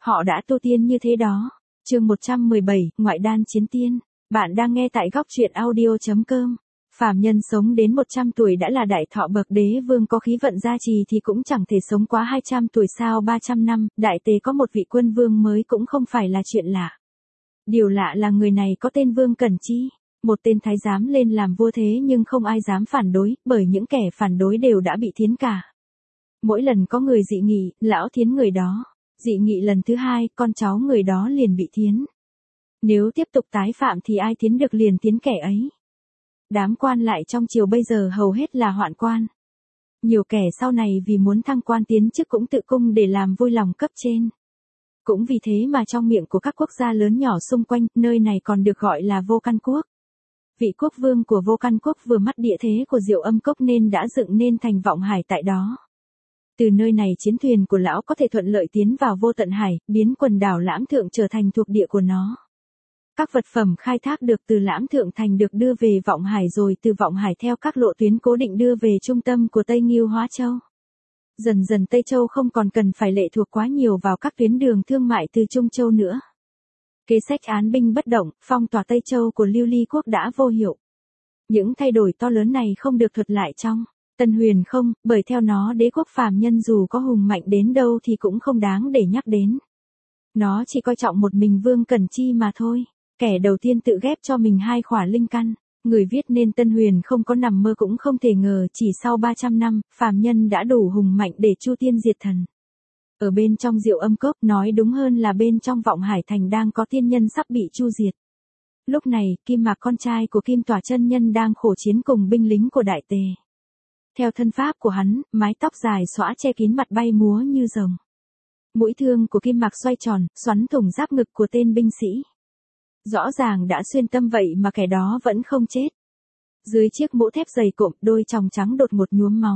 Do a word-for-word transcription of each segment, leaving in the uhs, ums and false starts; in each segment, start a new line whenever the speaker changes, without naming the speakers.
họ đã tu tiên như thế đó. Chương một trăm mười bảy, Ngoại đan chiến tiên. Bạn đang nghe tại góc truyện audio chấm com. Phàm nhân sống đến một trăm tuổi đã là đại thọ, bậc đế vương có khí vận gia trì thì cũng chẳng thể sống quá hai trăm tuổi sao? ba trăm năm, đại tề có một vị quân vương mới cũng không phải là chuyện lạ. Điều lạ là người này có tên Vương Cẩn Chi, một tên thái giám lên làm vua thế nhưng không ai dám phản đối, bởi những kẻ phản đối đều đã bị thiến cả. Mỗi lần có người dị nghị, lão thiến người đó. Dị nghị lần thứ hai, con cháu người đó liền bị thiến. Nếu tiếp tục tái phạm thì ai thiến được liền thiến kẻ ấy. Đám quan lại trong triều bây giờ hầu hết là hoạn quan. Nhiều kẻ sau này vì muốn thăng quan tiến chức cũng tự cung để làm vui lòng cấp trên. Cũng vì thế mà trong miệng của các quốc gia lớn nhỏ xung quanh, nơi này còn được gọi là Vô Căn Quốc. Vị quốc vương của Vô Căn Quốc vừa mắt địa thế của Diệu Âm Cốc nên đã dựng nên thành Vọng Hải tại đó. Từ nơi này chiến thuyền của lão có thể thuận lợi tiến vào Vô Tận Hải, biến quần đảo Lãm Thượng trở thành thuộc địa của nó. Các vật phẩm khai thác được từ Lãm Thượng Thành được đưa về Vọng Hải rồi từ Vọng Hải theo các lộ tuyến cố định đưa về trung tâm của Tây Ngưu Hóa Châu. Dần dần Tây Châu không còn cần phải lệ thuộc quá nhiều vào các tuyến đường thương mại từ Trung Châu nữa. Kế sách án binh bất động, phong tỏa Tây Châu của Lưu Ly Quốc đã vô hiệu. Những thay đổi to lớn này không được thuật lại trong Tân Huyền không, bởi theo nó đế quốc phàm nhân dù có hùng mạnh đến đâu thì cũng không đáng để nhắc đến. Nó chỉ coi trọng một mình Vương Cẩn Chi mà thôi, kẻ đầu tiên tự ghép cho mình hai khỏa linh căn. Người viết nên Tân Huyền không có nằm mơ cũng không thể ngờ chỉ sau ba trăm năm, phàm nhân đã đủ hùng mạnh để chu tiên diệt thần. Ở bên trong Diệu Âm Cốc, nói đúng hơn là bên trong Vọng Hải Thành đang có tiên nhân sắp bị chu diệt. Lúc này, Kim Mạc con trai của Kim Tỏa chân nhân đang khổ chiến cùng binh lính của Đại Tề. Theo thân pháp của hắn, mái tóc dài xõa che kín mặt bay múa như rồng. Mũi thương của Kim Mạc xoay tròn, xoắn thủng giáp ngực của tên binh sĩ. Rõ ràng đã xuyên tâm vậy mà kẻ đó vẫn không chết. Dưới chiếc mũ thép dày cộm, đôi tròng trắng đột ngột nhuốm máu.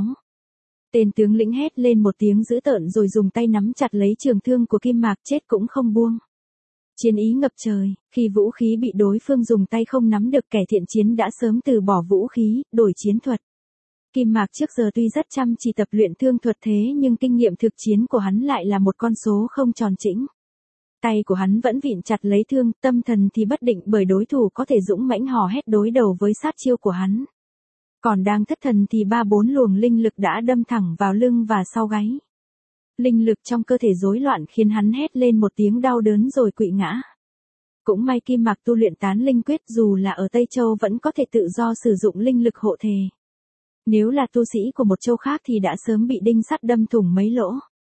Tên tướng lĩnh hét lên một tiếng dữ tợn rồi dùng tay nắm chặt lấy trường thương của Kim Mạc, chết cũng không buông. Chiến ý ngập trời, khi vũ khí bị đối phương dùng tay không nắm được, kẻ thiện chiến đã sớm từ bỏ vũ khí, đổi chiến thuật. Kim Mạc trước giờ tuy rất chăm chỉ tập luyện thương thuật thế nhưng kinh nghiệm thực chiến của hắn lại là một con số không tròn chỉnh. Tay của hắn vẫn vịn chặt lấy thương, tâm thần thì bất định bởi đối thủ có thể dũng mãnh hò hét đối đầu với sát chiêu của hắn. Còn đang thất thần thì ba bốn luồng linh lực đã đâm thẳng vào lưng và sau gáy. Linh lực trong cơ thể rối loạn khiến hắn hét lên một tiếng đau đớn rồi quỵ ngã. Cũng may Kim Mạc tu luyện tán linh quyết, dù là ở Tây Châu vẫn có thể tự do sử dụng linh lực hộ thể. Nếu là tu sĩ của một châu khác thì đã sớm bị đinh sắt đâm thủng mấy lỗ.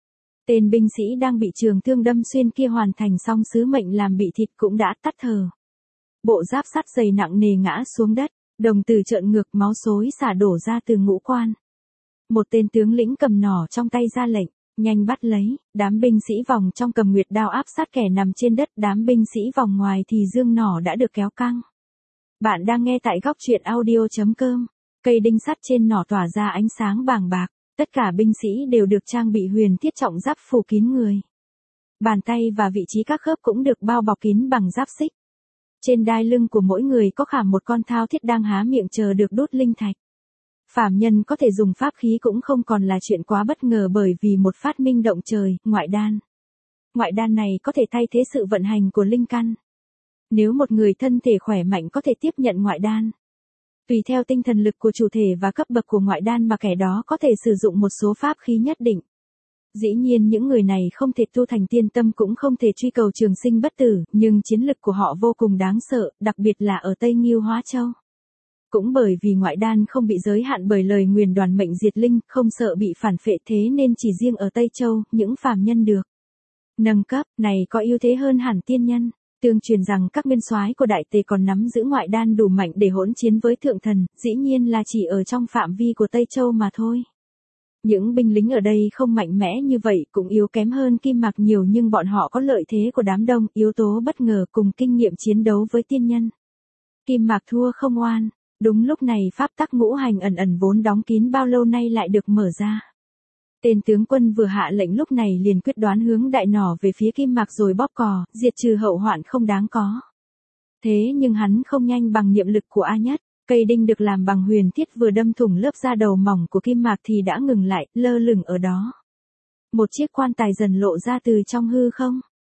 Tên binh sĩ đang bị trường thương đâm xuyên kia hoàn thành xong sứ mệnh làm bị thịt cũng đã tắt thở. Bộ giáp sắt dày nặng nề ngã xuống đất, đồng tử trợn ngược, máu xối xả đổ ra từ ngũ quan. Một tên tướng lĩnh cầm nỏ trong tay ra lệnh, nhanh bắt lấy. Đám binh sĩ vòng trong cầm nguyệt đao áp sát kẻ nằm trên đất, đám binh sĩ vòng ngoài thì dương nỏ đã được kéo căng. Bạn đang nghe tại góc truyện audio chấm com. Cây đinh sắt trên nỏ tỏa ra ánh sáng bàng bạc. Tất cả binh sĩ đều được trang bị huyền thiết trọng giáp phủ kín người. Bàn tay và vị trí các khớp cũng được bao bọc kín bằng giáp xích. Trên đai lưng của mỗi người có khảm một con thao thiết đang há miệng chờ được đốt linh thạch. Phàm nhân có thể dùng pháp khí cũng không còn là chuyện quá bất ngờ bởi vì một phát minh động trời, ngoại đan. Ngoại đan này có thể thay thế sự vận hành của linh căn. Nếu một người thân thể khỏe mạnh có thể tiếp nhận ngoại đan. Tùy theo tinh thần lực của chủ thể và cấp bậc của ngoại đan mà kẻ đó có thể sử dụng một số pháp khí nhất định. Dĩ nhiên những người này không thể tu thành tiên tâm cũng không thể truy cầu trường sinh bất tử, nhưng chiến lực của họ vô cùng đáng sợ, đặc biệt là ở Tây Ngưu Hóa Châu. Cũng bởi vì ngoại đan không bị giới hạn bởi lời nguyền đoàn mệnh diệt linh, không sợ bị phản phệ, thế nên chỉ riêng ở Tây Châu, những phàm nhân được nâng cấp này có ưu thế hơn hẳn tiên nhân. Tương truyền rằng các nguyên soái của Đại Tề còn nắm giữ ngoại đan đủ mạnh để hỗn chiến với thượng thần, dĩ nhiên là chỉ ở trong phạm vi của Tây Châu mà thôi. Những binh lính ở đây không mạnh mẽ như vậy, cũng yếu kém hơn Kim Mạc nhiều, nhưng bọn họ có lợi thế của đám đông, yếu tố bất ngờ cùng kinh nghiệm chiến đấu với tiên nhân. Kim Mạc thua không oan. Đúng lúc này pháp tắc ngũ hành ẩn ẩn vốn đóng kín bao lâu nay lại được mở ra. Tên tướng quân vừa hạ lệnh lúc này liền quyết đoán hướng đại nỏ về phía Kim Mạc rồi bóp cò, diệt trừ hậu hoạn không đáng có. Thế nhưng hắn không nhanh bằng niệm lực của A Nhất. Cây đinh được làm bằng huyền thiết vừa đâm thủng lớp da đầu mỏng của Kim Mạc thì đã ngừng lại, lơ lửng ở đó. Một chiếc quan tài dần lộ ra từ trong hư không.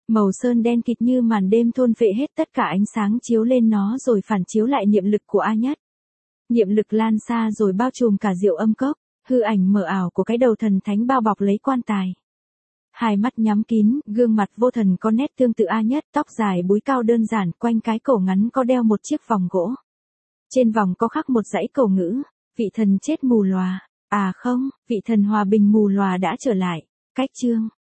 Màu sơn đen kịt như màn đêm thôn phệ hết tất cả ánh sáng chiếu lên nó rồi phản chiếu lại niệm lực của A Nhất. Niệm lực lan xa rồi bao trùm cả diệu âm cốc, hư ảnh mờ ảo của cái đầu thần thánh bao bọc lấy quan tài. Hai mắt nhắm kín, gương mặt vô thần có nét tương tự A Nhất, tóc dài búi cao đơn giản, quanh cái cổ ngắn có đeo một chiếc vòng gỗ. Trên vòng có khắc một dãy cầu ngữ, vị thần chết mù lòa. À không, vị thần hòa bình mù lòa đã trở lại. Cách chương.